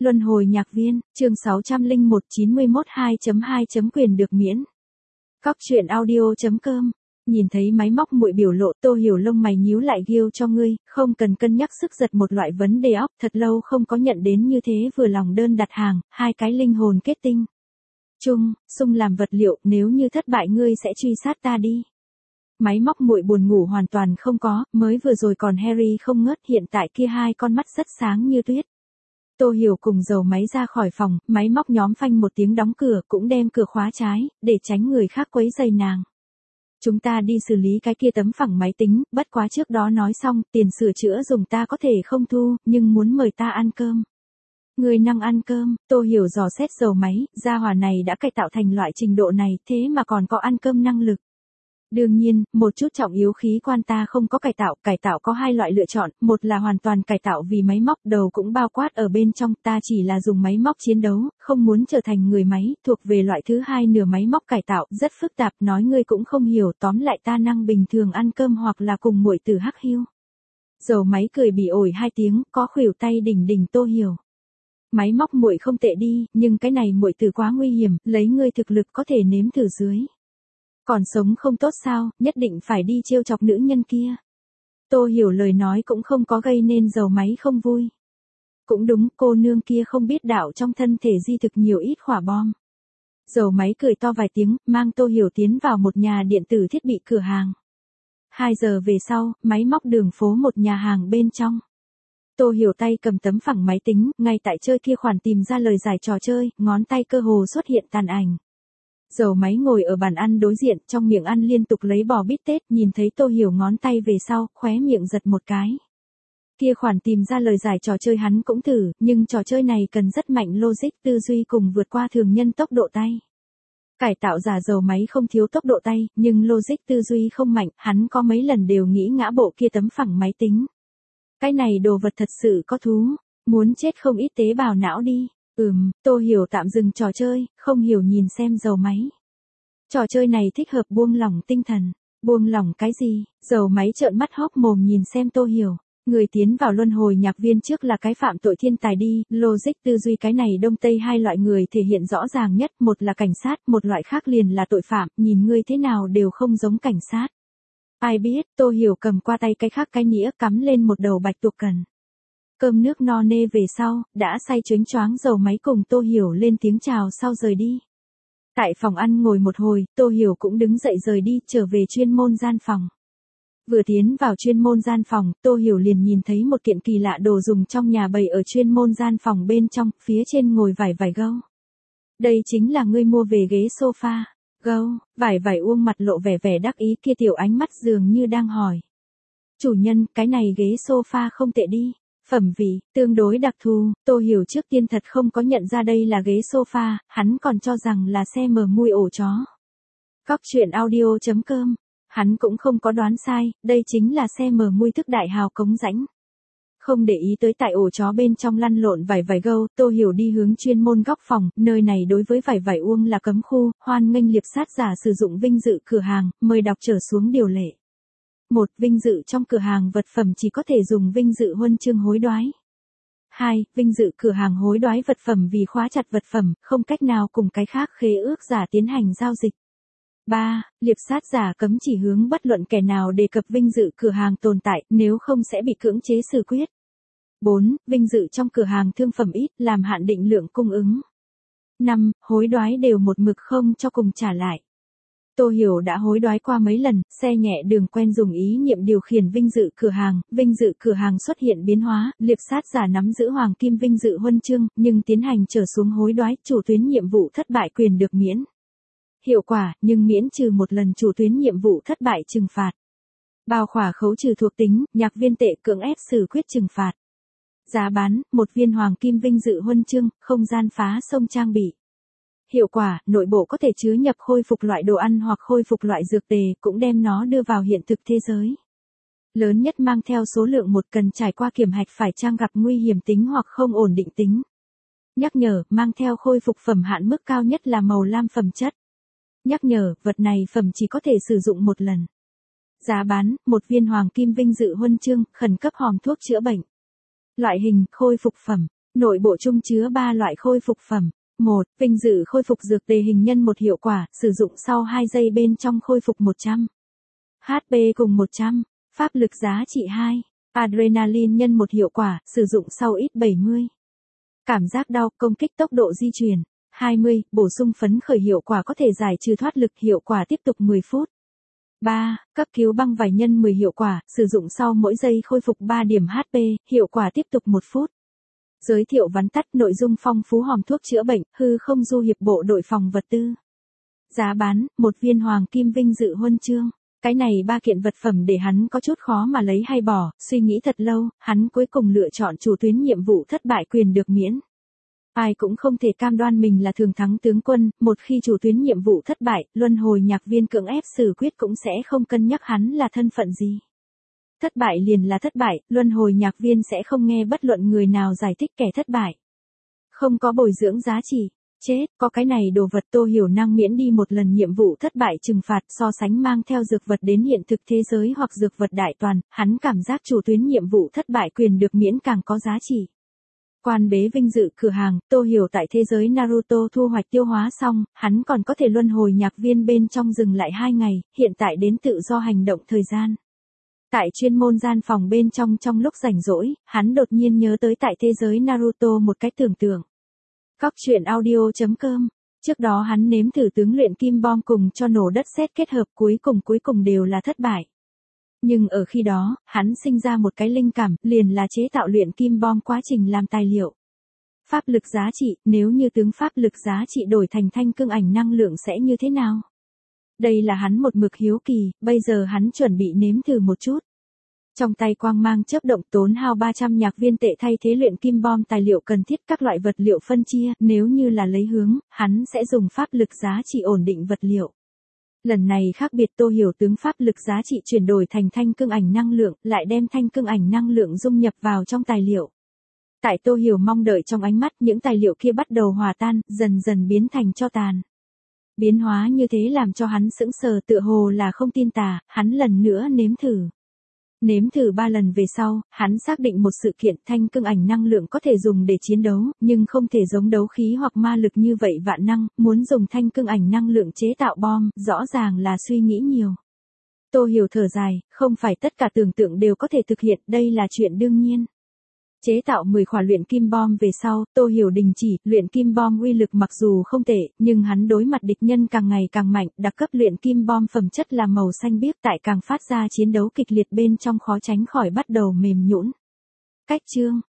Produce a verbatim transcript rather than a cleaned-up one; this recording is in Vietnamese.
Luân hồi nhạc viên, chương sáu trăm lẻ một chín mươi mốt hai chấm hai. Quyền được miễn. Cóc truyện audio chấm com. Nhìn thấy máy móc muội biểu lộ, Tô Hiểu lông mày nhíu lại, ghiêu cho ngươi, không cần cân nhắc sức giật một loại vấn đề óc, thật lâu không có nhận đến như thế vừa lòng đơn đặt hàng, hai cái linh hồn kết tinh. Chung, sung làm vật liệu, nếu như thất bại ngươi sẽ truy sát ta đi. Máy móc muội buồn ngủ hoàn toàn không có, mới vừa rồi còn Harry không ngớt, hiện tại kia hai con mắt rất sáng như tuyết. Tô Hiểu cùng dầu máy ra khỏi phòng, máy móc nhóm phanh một tiếng đóng cửa, cũng đem cửa khóa trái, để tránh người khác quấy rầy nàng. Chúng ta đi xử lý cái kia tấm phẳng máy tính, bất quá trước đó nói xong, tiền sửa chữa dùng ta có thể không thu, nhưng muốn mời ta ăn cơm. Người năng ăn cơm, Tô Hiểu dò xét dầu máy, gia hỏa này đã cải tạo thành loại trình độ này, thế mà còn có ăn cơm năng lực. Đương nhiên, một chút trọng yếu khí quan ta không có cải tạo, cải tạo có hai loại lựa chọn, một là hoàn toàn cải tạo vì máy móc, đầu cũng bao quát ở bên trong, ta chỉ là dùng máy móc chiến đấu, không muốn trở thành người máy, thuộc về loại thứ hai nửa máy móc cải tạo, rất phức tạp, nói ngươi cũng không hiểu, tóm lại ta năng bình thường ăn cơm hoặc là cùng muội tử hắc hiu. Dầu máy cười bỉ ổi hai tiếng, có khuỷu tay đỉnh đỉnh Tô Hiểu. Máy móc muội không tệ đi, nhưng cái này muội tử quá nguy hiểm, lấy ngươi thực lực có thể nếm thử dưới. Còn sống không tốt sao, nhất định phải đi trêu chọc nữ nhân kia. Tô Hiểu lời nói cũng không có gây nên dầu máy không vui. Cũng đúng, cô nương kia không biết đạo trong thân thể di thực nhiều ít khỏa bom. Dầu máy cười to vài tiếng, mang Tô Hiểu tiến vào một nhà điện tử thiết bị cửa hàng. Hai giờ về sau, máy móc đường phố một nhà hàng bên trong. Tô Hiểu tay cầm tấm phẳng máy tính, ngay tại chơi kia khoản tìm ra lời giải trò chơi, ngón tay cơ hồ xuất hiện tàn ảnh. Dầu máy ngồi ở bàn ăn đối diện, trong miệng ăn liên tục lấy bò bít tết, nhìn thấy Tô Hiểu ngón tay về sau, khóe miệng giật một cái. Kia khoản tìm ra lời giải trò chơi hắn cũng thử, nhưng trò chơi này cần rất mạnh logic tư duy cùng vượt qua thường nhân tốc độ tay. Cải tạo giả dầu máy không thiếu tốc độ tay, nhưng logic tư duy không mạnh, hắn có mấy lần đều nghĩ ngã bộ kia tấm phẳng máy tính. Cái này đồ vật thật sự có thú, muốn chết không ít tế bào não đi. Ừm, Tô Hiểu tạm dừng trò chơi, không hiểu nhìn xem dầu máy. Trò chơi này thích hợp buông lỏng tinh thần. Buông lỏng cái gì? Dầu máy trợn mắt hốc mồm nhìn xem Tô Hiểu. Người tiến vào luân hồi nhạc viên trước là cái phạm tội thiên tài đi, logic tư duy cái này đông tây hai loại người thể hiện rõ ràng nhất, một là cảnh sát, một loại khác liền là tội phạm, nhìn ngươi thế nào đều không giống cảnh sát. Ai biết, Tô Hiểu cầm qua tay cái khác cái nĩa cắm lên một đầu bạch tuộc cần. Cơm nước no nê về sau, đã say choáng choáng dầu máy cùng Tô Hiểu lên tiếng chào sau rời đi. Tại phòng ăn ngồi một hồi, Tô Hiểu cũng đứng dậy rời đi, trở về chuyên môn gian phòng. Vừa tiến vào chuyên môn gian phòng, Tô Hiểu liền nhìn thấy một kiện kỳ lạ đồ dùng trong nhà bày ở chuyên môn gian phòng bên trong, phía trên ngồi vải vải gâu. Đây chính là ngươi mua về ghế sofa. Gâu, vải vải uông mặt lộ vẻ vẻ đắc ý, kia tiểu ánh mắt dường như đang hỏi. Chủ nhân, cái này ghế sofa không tệ đi. Phẩm vị, tương đối đặc thù, Tô Hiểu trước tiên thật không có nhận ra đây là ghế sofa, hắn còn cho rằng là xe mờ mui ổ chó. Cóc truyện audio chấm com, hắn cũng không có đoán sai, đây chính là xe mờ mui thức đại hào cống rãnh. Không để ý tới tại ổ chó bên trong lăn lộn vải vải gâu, Tô Hiểu đi hướng chuyên môn góc phòng, nơi này đối với vải vải uông là cấm khu, hoan nghênh liệp sát giả sử dụng vinh dự cửa hàng, mời đọc trở xuống điều lệ. Một. Vinh dự trong cửa hàng vật phẩm chỉ có thể dùng vinh dự huân chương hối đoái. Hai. Vinh dự cửa hàng hối đoái vật phẩm vì khóa chặt vật phẩm, không cách nào cùng cái khác khế ước giả tiến hành giao dịch. Ba. Liệp sát giả cấm chỉ hướng bất luận kẻ nào đề cập vinh dự cửa hàng tồn tại, nếu không sẽ bị cưỡng chế xử quyết. Bốn. Vinh dự trong cửa hàng thương phẩm ít, làm hạn định lượng cung ứng. Năm. Hối đoái đều một mực không cho cùng trả lại. Tô Hiểu đã hối đoái qua mấy lần, xe nhẹ đường quen dùng ý niệm điều khiển vinh dự cửa hàng, vinh dự cửa hàng xuất hiện biến hóa, liệp sát giả nắm giữ hoàng kim vinh dự huân chương, nhưng tiến hành trở xuống hối đoái, chủ tuyến nhiệm vụ thất bại quyền được miễn. Hiệu quả, nhưng miễn trừ một lần chủ tuyến nhiệm vụ thất bại trừng phạt. Bao khỏa khấu trừ thuộc tính, nhạc viên tệ cưỡng ép xử quyết trừng phạt. Giá bán, một viên hoàng kim vinh dự huân chương, không gian phá sông trang bị. Hiệu quả, nội bộ có thể chứa nhập khôi phục loại đồ ăn hoặc khôi phục loại dược tề, cũng đem nó đưa vào hiện thực thế giới. Lớn nhất mang theo số lượng một cần trải qua kiểm hạch phải chăng gặp nguy hiểm tính hoặc không ổn định tính. Nhắc nhở, mang theo khôi phục phẩm hạn mức cao nhất là màu lam phẩm chất. Nhắc nhở, vật này phẩm chỉ có thể sử dụng một lần. Giá bán, một viên hoàng kim vinh dự huân chương, khẩn cấp hòm thuốc chữa bệnh. Loại hình, khôi phục phẩm. Nội bộ chung chứa ba loại khôi phục phẩm. một. Vinh dự khôi phục dược tề hình nhân một hiệu quả, sử dụng sau hai giây bên trong khôi phục một trăm hát pê cùng một trăm. Pháp lực giá trị hai. Adrenaline nhân một hiệu quả, sử dụng sau ít bảy mươi. Cảm giác đau, công kích tốc độ di chuyển. hai mươi. Bổ sung phấn khởi hiệu quả có thể giải trừ thoát lực, hiệu quả tiếp tục mười phút. ba. Cấp cứu băng vải nhân mười hiệu quả, sử dụng sau mỗi giây khôi phục ba điểm hát pê, hiệu quả tiếp tục một phút. Giới thiệu vắn tắt, nội dung phong phú hòm thuốc chữa bệnh, hư không du hiệp bộ đội phòng vật tư. Giá bán, một viên hoàng kim vinh dự huân chương. Cái này ba kiện vật phẩm để hắn có chút khó mà lấy hay bỏ, suy nghĩ thật lâu, hắn cuối cùng lựa chọn chủ tuyến nhiệm vụ thất bại quyền được miễn. Ai cũng không thể cam đoan mình là thường thắng tướng quân, một khi chủ tuyến nhiệm vụ thất bại, luân hồi nhạc viên cưỡng ép xử quyết cũng sẽ không cân nhắc hắn là thân phận gì. Thất bại liền là thất bại, luân hồi nhạc viên sẽ không nghe bất luận người nào giải thích kẻ thất bại. Không có bồi dưỡng giá trị. Chết, có cái này đồ vật Tô Hiểu năng miễn đi một lần nhiệm vụ thất bại trừng phạt so sánh mang theo dược vật đến hiện thực thế giới hoặc dược vật đại toàn, hắn cảm giác chủ tuyến nhiệm vụ thất bại quyền được miễn càng có giá trị. Quan bế vinh dự cửa hàng, Tô Hiểu tại thế giới Naruto thu hoạch tiêu hóa xong, hắn còn có thể luân hồi nhạc viên bên trong dừng lại hai ngày, hiện tại đến tự do hành động thời gian. Tại chuyên môn gian phòng bên trong trong lúc rảnh rỗi, hắn đột nhiên nhớ tới tại thế giới Naruto một cách tưởng tượng. Cóc truyện audio chấm com. Trước đó hắn nếm thử tướng luyện kim bom cùng cho nổ đất sét kết hợp cuối cùng cuối cùng đều là thất bại. Nhưng ở khi đó, hắn sinh ra một cái linh cảm, liền là chế tạo luyện kim bom quá trình làm tài liệu. Pháp lực giá trị, nếu như tướng pháp lực giá trị đổi thành thanh cương ảnh năng lượng sẽ như thế nào? Đây là hắn một mực hiếu kỳ, bây giờ hắn chuẩn bị nếm thử một chút. Trong tay quang mang chớp động tốn hao ba trăm nhạc viên tệ thay thế luyện kim bom tài liệu cần thiết các loại vật liệu phân chia, nếu như là lấy hướng, hắn sẽ dùng pháp lực giá trị ổn định vật liệu. Lần này khác biệt Tô Hiểu tướng pháp lực giá trị chuyển đổi thành thanh cương ảnh năng lượng, lại đem thanh cương ảnh năng lượng dung nhập vào trong tài liệu. Tại Tô Hiểu mong đợi trong ánh mắt những tài liệu kia bắt đầu hòa tan, dần dần biến thành tro tàn. Biến hóa như thế làm cho hắn sững sờ tựa hồ là không tin tà, hắn lần nữa nếm thử. Nếm thử ba lần về sau, hắn xác định một sự kiện thanh cương ảnh năng lượng có thể dùng để chiến đấu, nhưng không thể giống đấu khí hoặc ma lực như vậy vạn năng, muốn dùng thanh cương ảnh năng lượng chế tạo bom, rõ ràng là suy nghĩ nhiều. Tô Hiểu thở dài, không phải tất cả tưởng tượng đều có thể thực hiện, đây là chuyện đương nhiên. Chế tạo mười quả luyện kim bom về sau, Tô Hiểu đình chỉ, luyện kim bom uy lực mặc dù không tệ, nhưng hắn đối mặt địch nhân càng ngày càng mạnh, đặc cấp luyện kim bom phẩm chất là màu xanh biếc tại càng phát ra chiến đấu kịch liệt bên trong khó tránh khỏi bắt đầu mềm nhũn. Cách chương